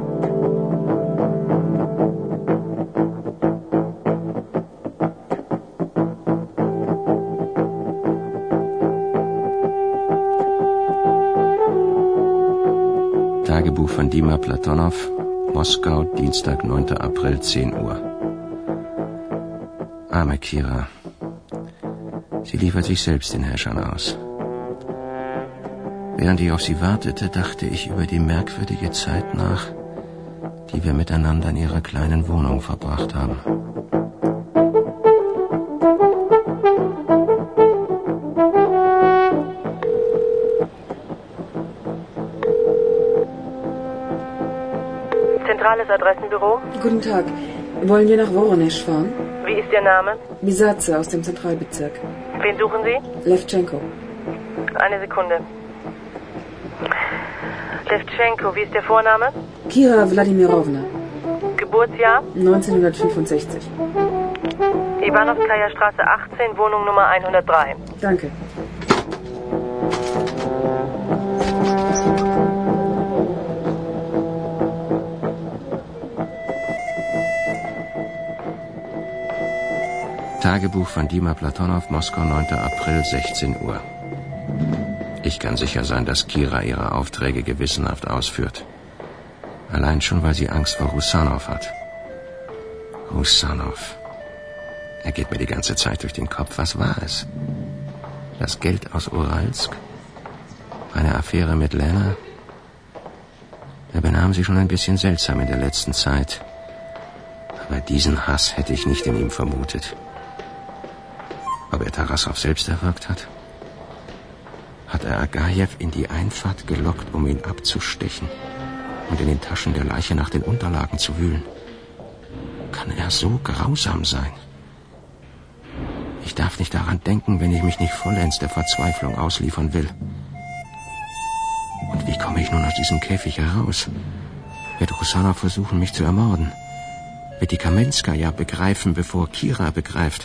S2: Tagebuch von Dima Platonow, Moskau, Dienstag, neunter April, zehn Uhr. Arme Kira. Sie liefert sich selbst den Herrschern aus. Während ich auf sie wartete, dachte ich über die merkwürdige Zeit nach, die wir miteinander in ihrer kleinen Wohnung verbracht haben.
S16: Zentrales Adressenbüro.
S3: Guten Tag. Wollen wir nach Woronesch fahren?
S16: Wie ist Ihr Name?
S3: Bisace aus dem Zentralbezirk.
S16: Wen suchen Sie?
S3: Levchenko.
S16: Eine Sekunde. Levchenko, wie ist der Vorname?
S3: Kira Wladimirovna.
S16: Geburtsjahr?
S3: neunzehnhundertfünfundsechzig.
S16: Iwanowskaja Straße achtzehn, Wohnung Nummer hundertdrei.
S3: Danke.
S2: Tagebuch von Dima Platonow, Moskau, neunter April, sechzehn Uhr. Ich kann sicher sein, dass Kira ihre Aufträge gewissenhaft ausführt. Allein schon, weil sie Angst vor Rusanow hat. Rusanow. Er geht mir die ganze Zeit durch den Kopf. Was war es? Das Geld aus Uralsk? Eine Affäre mit Lena? Er benahm sich schon ein bisschen seltsam in der letzten Zeit. Aber diesen Hass hätte ich nicht in ihm vermutet. Ob er Tarassow selbst erwirkt hat? Hat er Agajew in die Einfahrt gelockt, um ihn abzustechen und in den Taschen der Leiche nach den Unterlagen zu wühlen? Kann er so grausam sein? Ich darf nicht daran denken, wenn ich mich nicht vollends der Verzweiflung ausliefern will. Und wie komme ich nun aus diesem Käfig heraus? Wird Rusanow versuchen, mich zu ermorden? Wird die Kamenskaja begreifen, bevor Kira begreift?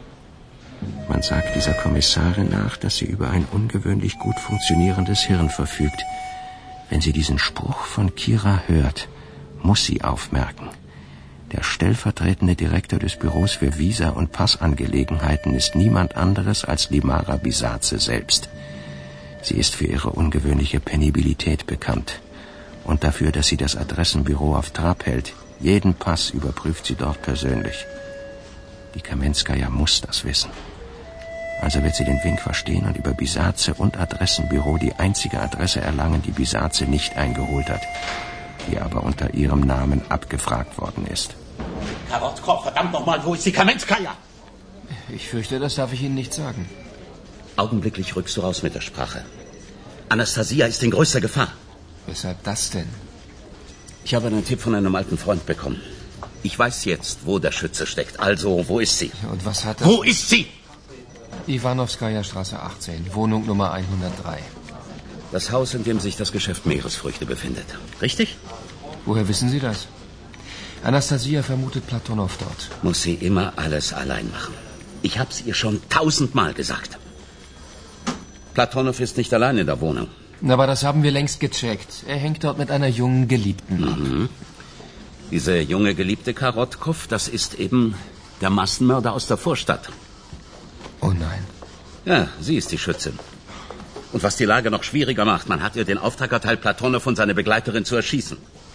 S2: Man sagt dieser Kommissarin nach, dass sie über ein ungewöhnlich gut funktionierendes Hirn verfügt. Wenn sie diesen Spruch von Kira hört, muss sie aufmerken. Der stellvertretende Direktor des Büros für Visa- und Passangelegenheiten ist niemand anderes als Limara Bisace selbst. Sie ist für ihre ungewöhnliche Penibilität bekannt und dafür, dass sie das Adressenbüro auf Trab hält. Jeden Pass überprüft sie dort persönlich. Die Kamenskaja muss das wissen. Also wird sie den Wink verstehen und über Bisace und Adressenbüro die einzige Adresse erlangen, die Bisace nicht eingeholt hat, die aber unter ihrem Namen abgefragt worden ist.
S9: Karotkov, verdammt nochmal, wo ist die Kamenskaja?
S6: Ich fürchte, das darf ich Ihnen nicht sagen.
S9: Augenblicklich rückst du raus mit der Sprache. Anastasia ist in größter Gefahr.
S6: Weshalb das denn?
S9: Ich habe einen Tipp von einem alten Freund bekommen. Ich weiß jetzt, wo der Schütze steckt. Also, wo ist sie?
S6: Und was hat er?
S9: Wo ist sie?
S6: Iwanowskaja Straße achtzehn, Wohnung Nummer hundertdrei.
S9: Das Haus, in dem sich das Geschäft Meeresfrüchte befindet. Richtig?
S6: Woher wissen Sie das? Anastasia vermutet Platonow dort.
S9: Muss sie immer alles allein machen. Ich hab's ihr schon tausendmal gesagt. Platonow ist nicht allein in der Wohnung.
S6: Aber das haben wir längst gecheckt. Er hängt dort mit einer jungen Geliebten ab.
S9: Mhm. Diese junge Geliebte Karotkov, das ist eben der Massenmörder aus der Vorstadt.
S6: Oh nein.
S9: Ja, sie ist die Schützin. Und was die Lage noch schwieriger macht, man hat ihr den Auftrag erteilt, Platonow und seine Begleiterin zu erschießen.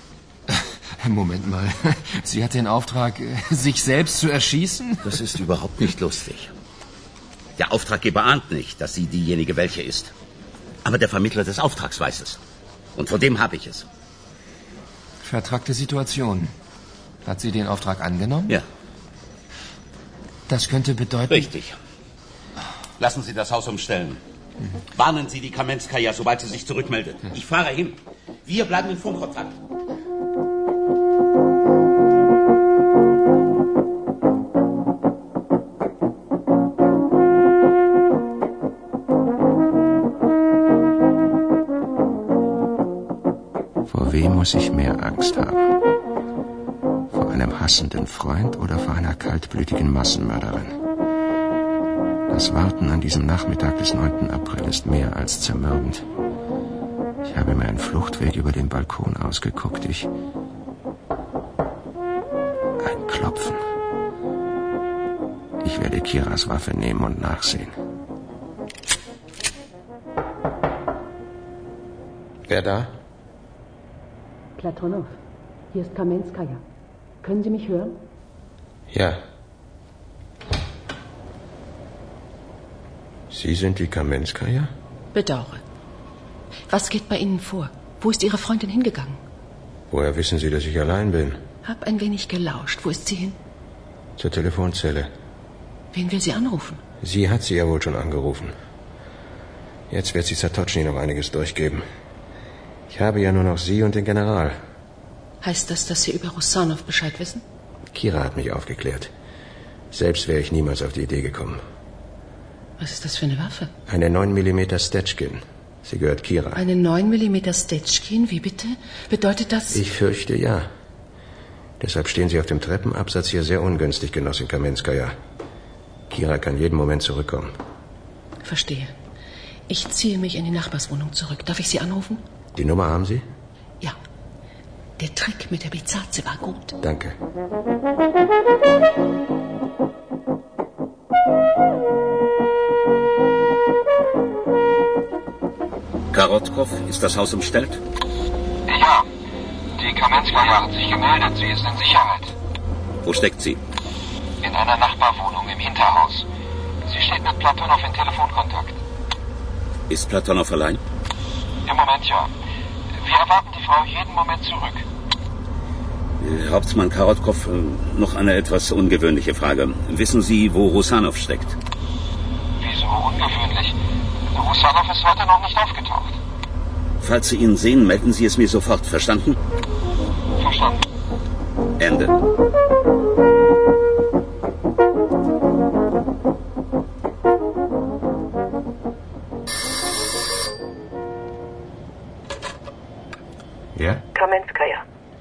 S6: Moment mal. Sie hat den Auftrag, sich selbst zu erschießen?
S9: Das ist überhaupt nicht lustig. Der Auftraggeber ahnt nicht, dass sie diejenige welche ist. Aber der Vermittler des Auftrags weiß es. Und von dem habe ich es.
S6: Vertragte Situation. Hat sie den Auftrag angenommen?
S9: Ja.
S6: Das könnte bedeuten...
S9: Richtig. Lassen Sie das Haus umstellen. Mhm. Warnen Sie die Kamenskaja, sobald sie sich zurückmeldet. Mhm. Ich fahre hin. Wir bleiben in Funkkontakt.
S2: Vor wem muss ich mehr Angst haben? Vor einem hassenden Freund oder vor einer kaltblütigen Massenmörderin? Das Warten an diesem Nachmittag des neunten April ist mehr als zermürbend. Ich habe mir einen Fluchtweg über den Balkon ausgeguckt. Ich... Ein Klopfen. Ich werde Kiras Waffe nehmen und nachsehen. Wer da?
S5: Platonow, hier ist Kamenskaja. Können Sie mich hören?
S2: Ja. Sie sind die Kamenskaja?
S5: Bedauere. Was geht bei Ihnen vor? Wo ist Ihre Freundin hingegangen?
S2: Woher wissen Sie, dass ich allein bin?
S5: Hab ein wenig gelauscht. Wo ist sie hin?
S2: Zur Telefonzelle.
S5: Wen will sie anrufen?
S2: Sie hat sie ja wohl schon angerufen. Jetzt wird sie Satochny noch einiges durchgeben. Ich habe ja nur noch Sie und den General.
S5: Heißt das, dass Sie über Rusanov Bescheid wissen?
S2: Kira hat mich aufgeklärt. Selbst wäre ich niemals auf die Idee gekommen.
S5: Was ist das für eine Waffe?
S2: Eine neun Millimeter Stetchkin. Sie gehört Kira.
S5: Eine neun Millimeter Stetchkin? Wie bitte? Bedeutet das...
S2: Ich fürchte, ja. Deshalb stehen Sie auf dem Treppenabsatz hier sehr ungünstig, Genossin Kamenskaya. Kira kann jeden Moment zurückkommen.
S5: Verstehe. Ich ziehe mich in die Nachbarswohnung zurück. Darf ich Sie anrufen?
S2: Die Nummer haben Sie?
S5: Ja. Der Trick mit der Bizaze war gut.
S2: Danke.
S9: Karotkov, ist das Haus umstellt?
S17: Ja. Die Kamenskaya hat sich gemeldet. Sie ist in Sicherheit.
S9: Wo steckt sie?
S17: In einer Nachbarwohnung im Hinterhaus. Sie steht mit Platonow in Telefonkontakt.
S9: Ist Platonow allein?
S17: Im Moment ja. Wir erwarten die Frau jeden Moment zurück.
S9: Hauptmann Karotkov, noch eine etwas ungewöhnliche Frage. Wissen Sie, wo Rusanov steckt?
S17: Wieso ungewöhnlich? Rusanov ist heute noch nicht aufgetaucht.
S9: Falls Sie ihn sehen, melden Sie es mir sofort. Verstanden?
S17: Verstanden.
S9: Ende.
S2: Ja?
S16: Kamenskaya.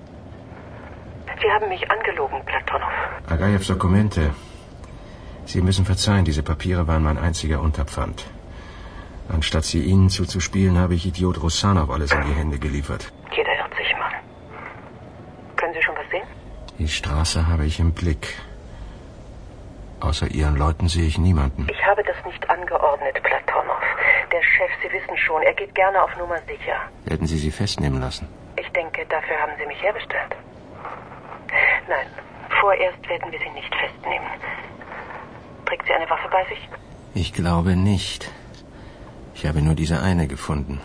S16: Sie haben mich angelogen, Platonow.
S2: Agajews Dokumente. Sie müssen verzeihen, diese Papiere waren mein einziger Unterpfand. Anstatt sie Ihnen zuzuspielen, habe ich Idiot Rusanov alles in die Hände geliefert.
S16: Jeder irrt sich mal. Können Sie schon was sehen?
S2: Die Straße habe ich im Blick. Außer Ihren Leuten sehe ich niemanden.
S16: Ich habe das nicht angeordnet, Platonow. Der Chef, Sie wissen schon, er geht gerne auf Nummer sicher.
S2: Werden Sie sie festnehmen lassen?
S16: Ich denke, dafür haben Sie mich herbestellt. Nein, vorerst werden wir Sie nicht festnehmen. Trägt sie eine Waffe bei sich?
S2: Ich glaube nicht. Ich habe nur diese eine gefunden.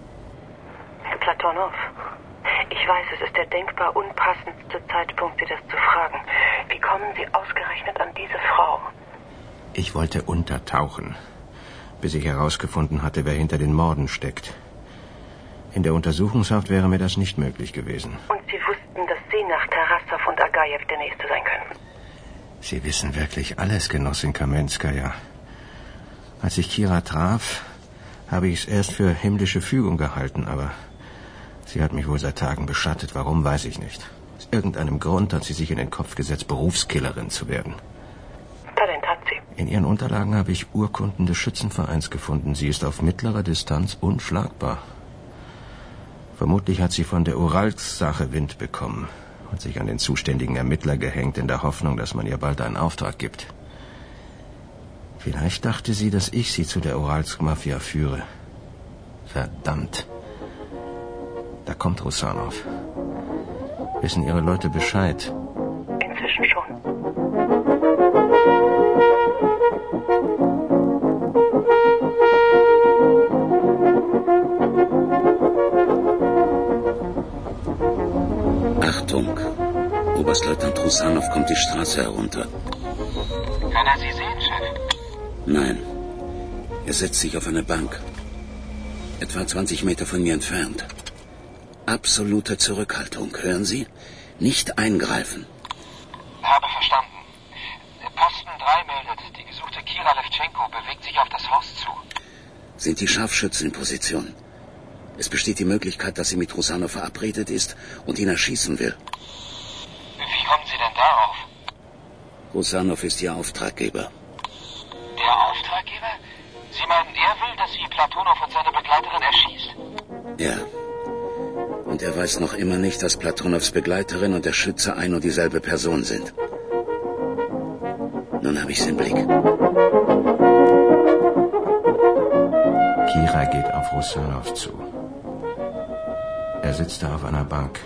S16: Platonow, ich weiß, es ist der denkbar unpassendste Zeitpunkt, Sie das zu fragen. Wie kommen Sie ausgerechnet an diese Frau?
S2: Ich wollte untertauchen, bis ich herausgefunden hatte, wer hinter den Morden steckt. In der Untersuchungshaft wäre mir das nicht möglich gewesen.
S16: Und Sie wussten, dass Sie nach Tarassow und Agajew der Nächste sein können?
S2: Sie wissen wirklich alles, Genossin Kamenskaya. Als ich Kira traf, habe ich es erst für himmlische Fügung gehalten, aber sie hat mich wohl seit Tagen beschattet. Warum, weiß ich nicht. Aus irgendeinem Grund hat sie sich in den Kopf gesetzt, Berufskillerin zu werden.
S16: Talent hat sie.
S2: In ihren Unterlagen habe ich Urkunden des Schützenvereins gefunden. Sie ist auf mittlerer Distanz unschlagbar. Vermutlich hat sie von der Uralsk-Sache Wind bekommen und sich an den zuständigen Ermittler gehängt, in der Hoffnung, dass man ihr bald einen Auftrag gibt. Vielleicht dachte sie, dass ich sie zu der Uralsk-Mafia führe. Verdammt. Da kommt Rusanov. Wissen Ihre Leute Bescheid?
S16: Inzwischen schon.
S9: Achtung! Oberstleutnant Rusanov kommt die Straße herunter.
S17: Kann er Sie sehen, Chef?
S9: Nein. Er setzt sich auf eine Bank. Etwa zwanzig Meter von mir entfernt. Absolute Zurückhaltung. Hören Sie? Nicht eingreifen.
S17: Habe verstanden. Posten drei meldet, die gesuchte Kira Levchenko bewegt sich auf das Haus zu.
S9: Sind die Scharfschützen in Position? Es besteht die Möglichkeit, dass sie mit Rusanov verabredet ist und ihn erschießen will.
S17: Wie kommen Sie denn darauf?
S9: Rusanov ist ihr Auftraggeber.
S17: Der Auftraggeber? Sie meinen, er will, dass Sie Platonow und seine Begleiterin erschießt?
S9: Ja. Und er weiß noch immer nicht, dass Platonows Begleiterin und der Schütze ein und dieselbe Person sind. Nun habe ich's im Blick.
S2: Kira geht auf Rusanov zu. Er sitzt da auf einer Bank.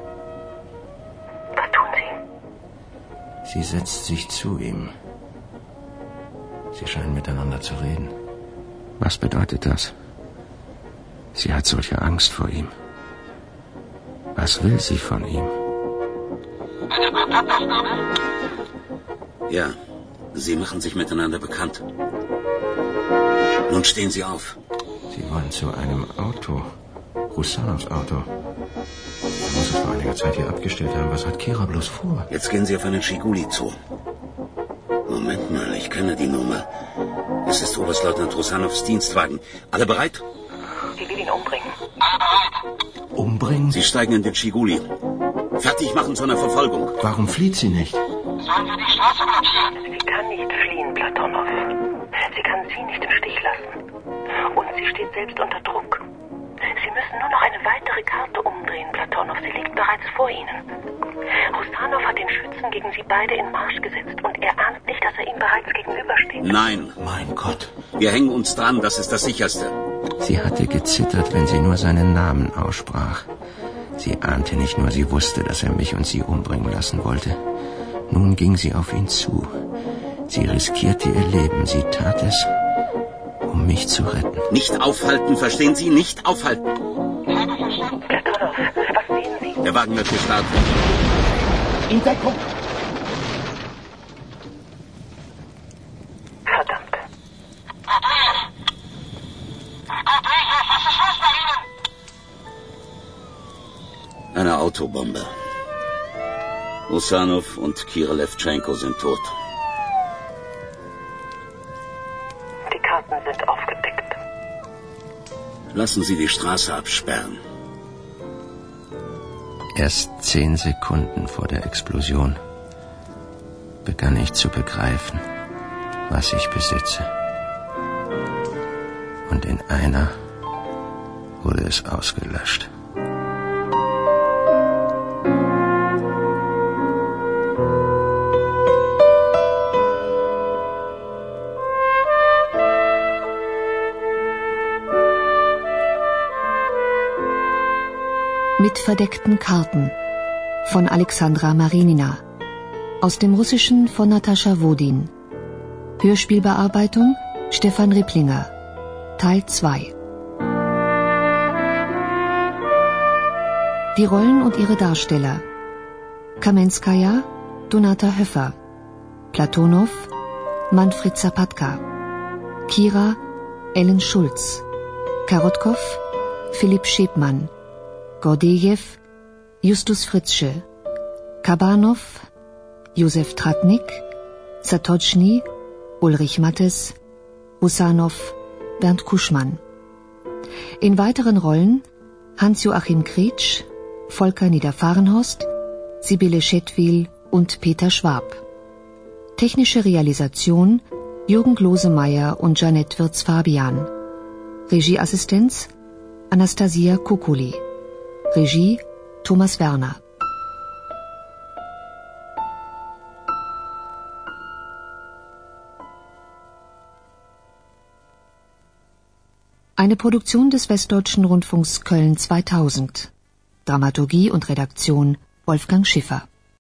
S16: Was tun Sie?
S2: Sie setzt sich zu ihm. Sie scheinen miteinander zu reden. Was bedeutet das? Sie hat solche Angst vor ihm. Was will sie von ihm?
S17: Eine Kontaktaufnahme?
S9: Ja, Sie machen sich miteinander bekannt. Nun stehen Sie auf.
S2: Sie wollen zu einem Auto. Rusanows Auto. Er muss es vor einiger Zeit hier abgestellt haben. Was hat Kira bloß vor?
S9: Jetzt gehen Sie auf einen Schiguli zu. Moment mal, ich kenne die Nummer. Es ist Oberstleutnant Rusanows Dienstwagen. Alle bereit?
S16: Sie will ihn umbringen.
S17: Alle bereit.
S2: Umbringen?
S9: Sie steigen in den Schiguli. Fertig machen zu einer Verfolgung.
S2: Warum flieht sie nicht?
S17: Sollen wir die Straße blockieren?
S16: Sie kann nicht fliehen, Platonow. Sie kann Sie nicht im Stich lassen. Und sie steht selbst unter Druck. Sie müssen nur noch eine weitere Karte umdrehen, Platonow. Sie liegt bereits vor Ihnen. Rusanow hat den Schützen gegen Sie beide in Marsch gesetzt und er ahnt nicht, dass er ihm bereits gegenübersteht.
S9: Nein.
S2: Mein Gott.
S9: Wir hängen uns dran, das ist das Sicherste.
S2: Sie hatte gezittert, wenn sie nur seinen Namen aussprach. Sie ahnte nicht nur, sie wusste, dass er mich und sie umbringen lassen wollte. Nun ging sie auf ihn zu. Sie riskierte ihr Leben. Sie tat es, um mich zu retten.
S9: Nicht aufhalten, verstehen Sie? Nicht aufhalten.
S16: Platonow, was sehen Sie?
S9: Der Wagen wird gestartet.
S14: In Deckung!
S16: Verdammt.
S17: Andreev! Andreev, was ist los bei Ihnen?
S9: Eine Autobombe. Rusanow und Kira Levtschenko sind tot.
S16: Die Karten sind aufgedeckt.
S9: Lassen Sie die Straße absperren.
S2: Erst zehn Sekunden vor der Explosion begann ich zu begreifen, was ich besitze. Und in einer wurde es ausgelöscht.
S1: Mit verdeckten Karten von Alexandra Marinina. Aus dem Russischen von Natascha Wodin. Hörspielbearbeitung Stefan Ripplinger. Teil zwei. Die Rollen und ihre Darsteller: Kamenskaya, Donata Höffer. Platonow, Manfred Zapatka. Kira, Ellen Schulz. Karotkow, Philipp Schepmann. Gordejew, Justus Fritzsche. Kabanow, Josef Tratnik. Zatotschny, Ulrich Mattes. Rusanow, Bernd Kuschmann. In weiteren Rollen Hans-Joachim Kretsch, Volker Niederfahrenhorst, Sibylle Schettwil und Peter Schwab. Technische Realisation Jürgen Glosemeyer und Janette Wirz-Fabian. Regieassistenz Anastasia Kukuli. Regie Thomas Werner. Eine Produktion des Westdeutschen Rundfunks Köln zweitausend. Dramaturgie und Redaktion Wolfgang Schiffer.